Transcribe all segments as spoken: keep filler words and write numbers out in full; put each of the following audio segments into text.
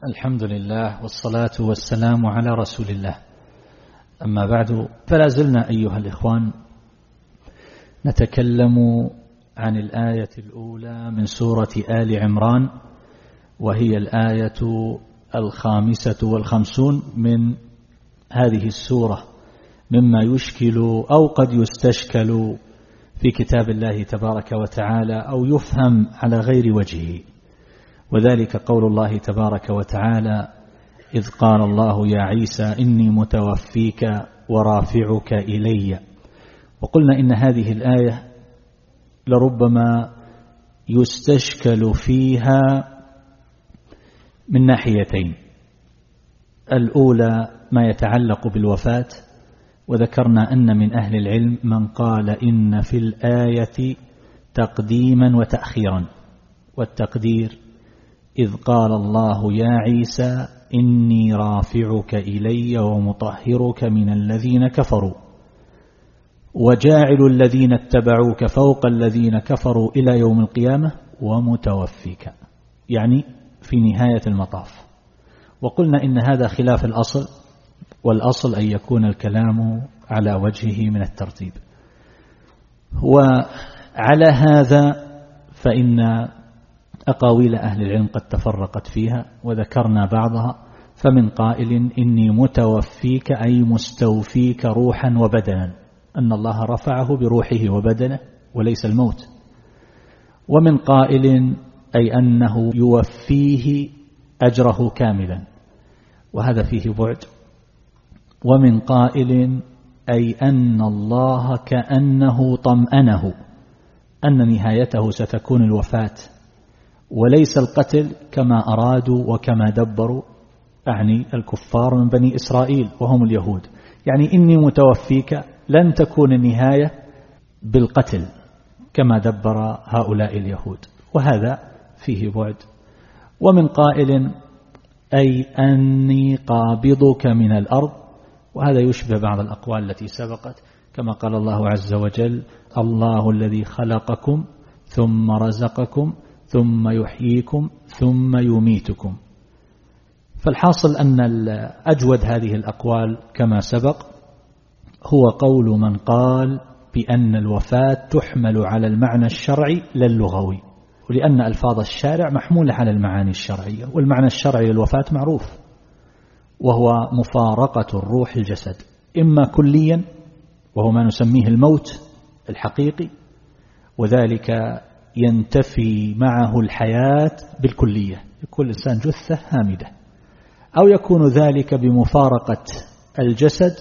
الحمد لله والصلاة والسلام على رسول الله. أما بعد، فلا زلنا أيها الإخوان نتكلم عن الآية الأولى من سورة آل عمران، وهي الآية الخامسة والخمسون من هذه السورة، مما يشكل أو قد يستشكل في كتاب الله تبارك وتعالى أو يفهم على غير وجهه، وذلك قول الله تبارك وتعالى: إذ قال الله يا عيسى إني متوفيك ورافعك إلي. وقلنا إن هذه الآية لربما يستشكل فيها من ناحيتين. الأولى ما يتعلق بالوفاة، وذكرنا أن من أهل العلم من قال إن في الآية تقديما وتأخيرا، والتقدير إذ قال الله يا عيسى إني رافعك إلي ومطهرك من الذين كفروا وجاعل الذين اتبعوك فوق الذين كفروا إلى يوم القيامة ومتوفيك، يعني في نهاية المطاف. وقلنا إن هذا خلاف الأصل، والأصل أن يكون الكلام على وجهه من الترتيب. وعلى هذا فإن أقاويل أهل العلم قد تفرقت فيها، وذكرنا بعضها. فمن قائل إني متوفيك أي مستوفيك روحا وبدنا، أن الله رفعه بروحه وبدنه وليس الموت. ومن قائل أي أنه يوفيه أجره كاملا، وهذا فيه بعد. ومن قائل أي أن الله كأنه طمأنه أن نهايته ستكون الوفاة وليس القتل كما أرادوا وكما دبروا، أعني الكفار من بني إسرائيل وهم اليهود. يعني إني متوفيك لن تكون النهاية بالقتل كما دبر هؤلاء اليهود، وهذا فيه بعد. ومن قائل أي أني قابضك من الأرض، وهذا يشبه بعض الأقوال التي سبقت، كما قال الله عز وجل: الله الذي خلقكم ثم رزقكم ثم يحييكم ثم يميتكم. فالحاصل أن أجود هذه الأقوال كما سبق هو قول من قال بأن الوفاة تحمل على المعنى الشرعي لا اللغوي، ولأن ألفاظ الشارع محمولة على المعاني الشرعية، والمعنى الشرعي للوفاة معروف، وهو مفارقة الروح الجسد، إما كليا وهو ما نسميه الموت الحقيقي، وذلك ينتفي معه الحياة بالكلية، يكون الإنسان جثة هامدة، أو يكون ذلك بمفارقة الجسد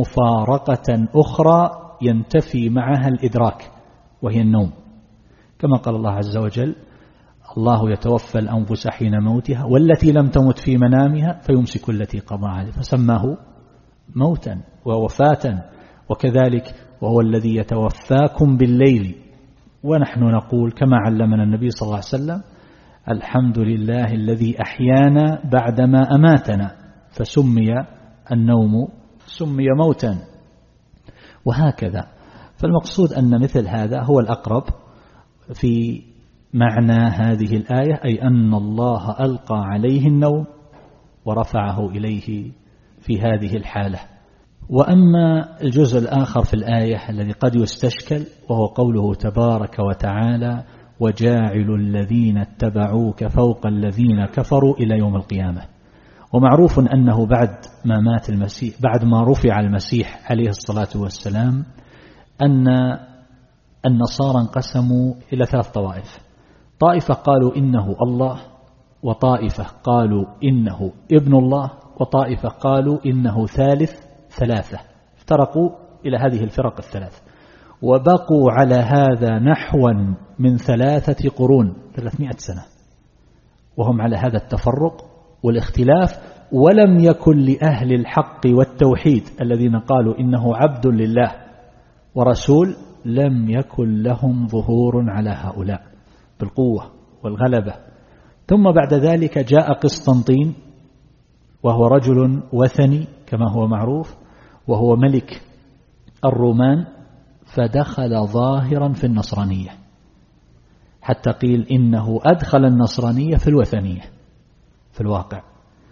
مفارقة أخرى ينتفي معها الإدراك، وهي النوم، كما قال الله عز وجل: الله يتوفى الأنفس حين موتها والتي لم تمت في منامها فيمسك التي قضى عليها، فسماه موتا ووفاة. وكذلك وهو الذي يتوفاكم بالليل، ونحن نقول كما علمنا النبي صلى الله عليه وسلم: الحمد لله الذي أحيانا بعدما أماتنا، فسمي النوم سمي موتا، وهكذا. فالمقصود أن مثل هذا هو الأقرب في معنى هذه الآية، أي أن الله ألقى عليه النوم ورفعه إليه في هذه الحالة. وأما الجزء الآخر في الآية الذي قد يستشكل، وهو قوله تبارك وتعالى: وجاعل الذين اتبعوك فوق الذين كفروا إلى يوم القيامة. ومعروف أنه بعد ما مات المسيح، بعد ما رفع المسيح عليه الصلاة والسلام، أن النصارى انقسموا إلى ثلاث طوائف. طائفة قالوا إنه الله، وطائفة قالوا إنه ابن الله، وطائفة قالوا إنه ثالث ثلاثة. افترقوا إلى هذه الفرق الثلاث، وبقوا على هذا نحوا من ثلاثة قرون، ثلاثمائة سنة، وهم على هذا التفرق والاختلاف. ولم يكن لأهل الحق والتوحيد الذين قالوا إنه عبد لله ورسول، لم يكن لهم ظهور على هؤلاء بالقوة والغلبة. ثم بعد ذلك جاء قسطنطين، وهو رجل وثني كما هو معروف، وهو ملك الرومان، فدخل ظاهرا في النصرانية، حتى قيل إنه أدخل النصرانية في الوثنية في الواقع،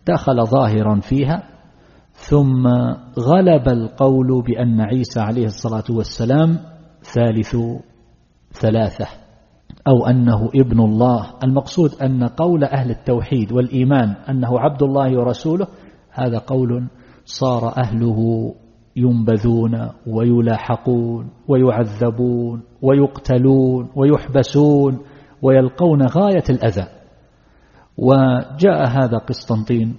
دخل ظاهرا فيها، ثم غلب القول بأن عيسى عليه الصلاة والسلام ثالث ثلاثة أو أنه ابن الله. المقصود أن قول أهل التوحيد والإيمان أنه عبد الله ورسوله هذا قول صار أهله ينبذون ويلاحقون ويعذبون ويقتلون ويحبسون ويلقون غاية الأذى. وجاء هذا قسطنطين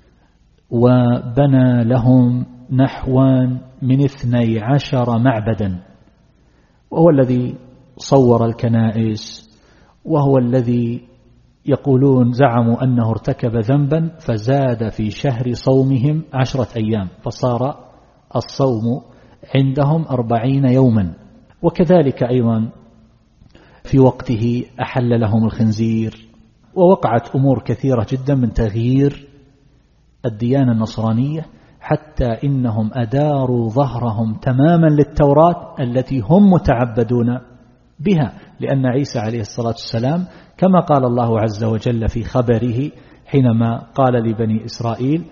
وبنى لهم نحوا من اثني عشر معبدا، وهو الذي صور الكنائس، وهو الذي يقولون زعموا أنه ارتكب ذنبا فزاد في شهر صومهم عشرة أيام، فصار الصوم عندهم أربعين يوما. وكذلك أيضا في وقته أحل لهم الخنزير، ووقعت أمور كثيرة جدا من تغيير الديانة النصرانية، حتى إنهم أداروا ظهرهم تماما للتوراة التي هم متعبدون بها، لأن عيسى عليه الصلاة والسلام كما قال الله عز وجل في خبره حينما قال لبني إسرائيل: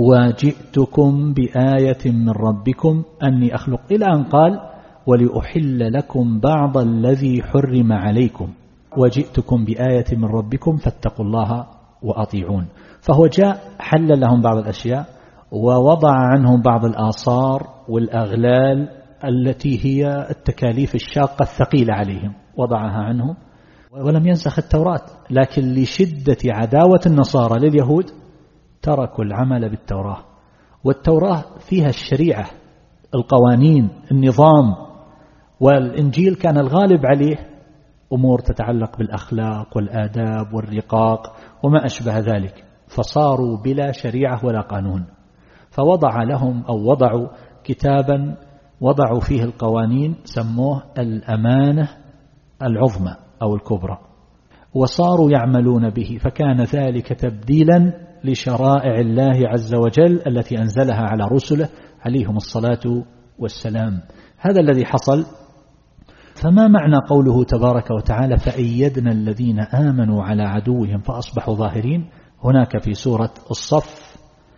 وجئتكم بآية من ربكم أني أخلق، إلى أن قال: ولأحل لكم بعض الذي حرم عليكم وجئتكم بآية من ربكم فاتقوا الله وأطيعون. فهو جاء حل لهم بعض الأشياء ووضع عنهم بعض الآثار والأغلال التي هي التكاليف الشاقة الثقيلة عليهم، وضعها عنهم، ولم ينسخ التوراة. لكن لشدة عداوة النصارى لليهود تركوا العمل بالتوراة، والتوراة فيها الشريعة، القوانين، النظام، والإنجيل كان الغالب عليه أمور تتعلق بالأخلاق والآداب والرقاق وما أشبه ذلك، فصاروا بلا شريعة ولا قانون. فوضع لهم أو وضعوا كتابا وضعوا فيه القوانين سموه الأمانة العظمى أو الكبرى، وصاروا يعملون به، فكان ذلك تبديلا لشرائع الله عز وجل التي أنزلها على رسله عليهم الصلاة والسلام. هذا الذي حصل. فما معنى قوله تبارك وتعالى: فأيدنا الذين آمنوا على عدوهم فأصبحوا ظاهرين؟ هناك في سورة الصف،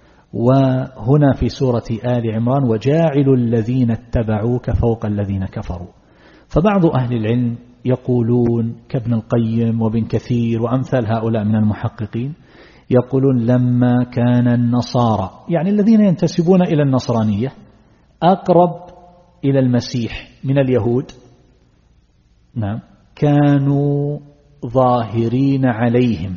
وهنا في سورة آل عمران: وجاعل الذين اتبعوك فوق الذين كفروا. فبعض أهل العلم يقولون كابن القيم وابن كثير وأمثال هؤلاء من المحققين يقولون: لما كان النصارى، يعني الذين ينتسبون إلى النصرانية، أقرب إلى المسيح من اليهود، نعم، كانوا ظاهرين عليهم،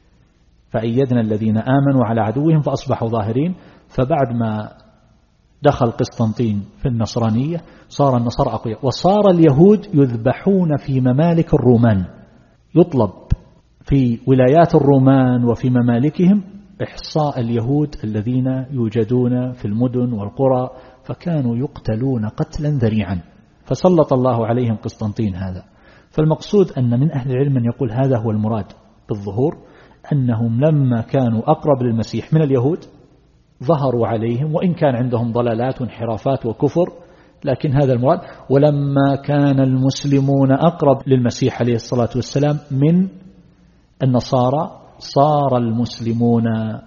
فأيدنا الذين آمنوا على عدوهم فأصبحوا ظاهرين. فبعد ما دخل قسطنطين في النصرانية صار النصارى أقوياء، وصار اليهود يذبحون في ممالك الرومان، يطلب في ولايات الرومان وفي ممالكهم إحصاء اليهود الذين يوجدون في المدن والقرى، فكانوا يقتلون قتلا ذريعا، فسلط الله عليهم قسطنطين هذا. فالمقصود أن من أهل العلم من يقول هذا هو المراد بالظهور، أنهم لما كانوا أقرب للمسيح من اليهود ظهروا عليهم، وإن كان عندهم ضلالات وانحرافات وكفر، لكن هذا المراد. ولما كان المسلمون أقرب للمسيح عليه الصلاة والسلام من النصارى صار المسلمون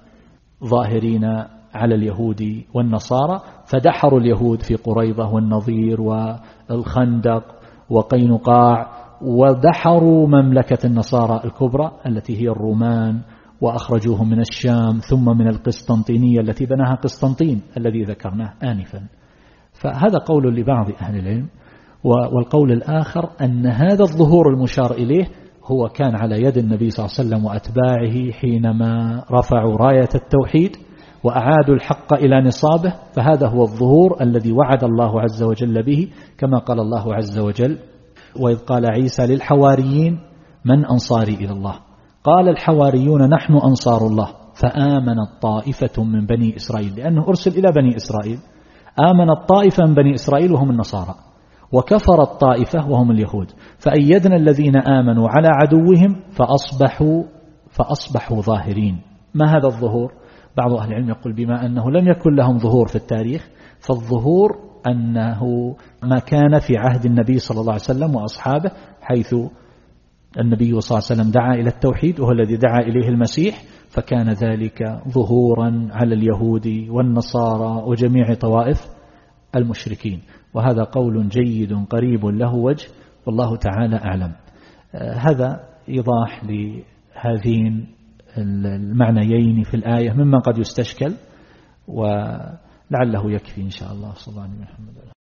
ظاهرين على اليهود والنصارى، فدحروا اليهود في قريظة والنظير والخندق وقينقاع، ودحروا مملكة النصارى الكبرى التي هي الرومان، وأخرجوهم من الشام ثم من القسطنطينية التي بناها قسطنطين الذي ذكرناه آنفا. فهذا قول لبعض أهل العلم. والقول الآخر أن هذا الظهور المشار إليه هو كان على يد النبي صلى الله عليه وسلم وأتباعه حينما رفعوا راية التوحيد وأعادوا الحق إلى نصابه، فهذا هو الظهور الذي وعد الله عز وجل به، كما قال الله عز وجل: وإذ قال عيسى للحواريين من أنصاري إلى الله؟ قال الحواريون نحن أنصار الله، فآمنت طائفة من بني إسرائيل، لأنه أرسل إلى بني إسرائيل. آمنت طائفة من بني إسرائيل وهم النصارى، وكفرت طائفة وهم اليهود، فأيدنا الذين آمنوا على عدوهم فأصبحوا فأصبحوا ظاهرين. ما هذا الظهور؟ بعض أهل العلم يقول بما أنه لم يكن لهم ظهور في التاريخ، فالظهور أنه ما كان في عهد النبي صلى الله عليه وسلم وأصحابه، حيث النبي صلى الله عليه وسلم دعا إلى التوحيد وهو الذي دعا إليه المسيح، فكان ذلك ظهورا على اليهود والنصارى وجميع طوائف المشركين. وهذا قول جيد قريب له وجه، والله تعالى أعلم. هذا إيضاح لهذين المعنيين في الآية مما قد يستشكل، ولعله يكفي إن شاء الله. صلى الله عليه وسلم.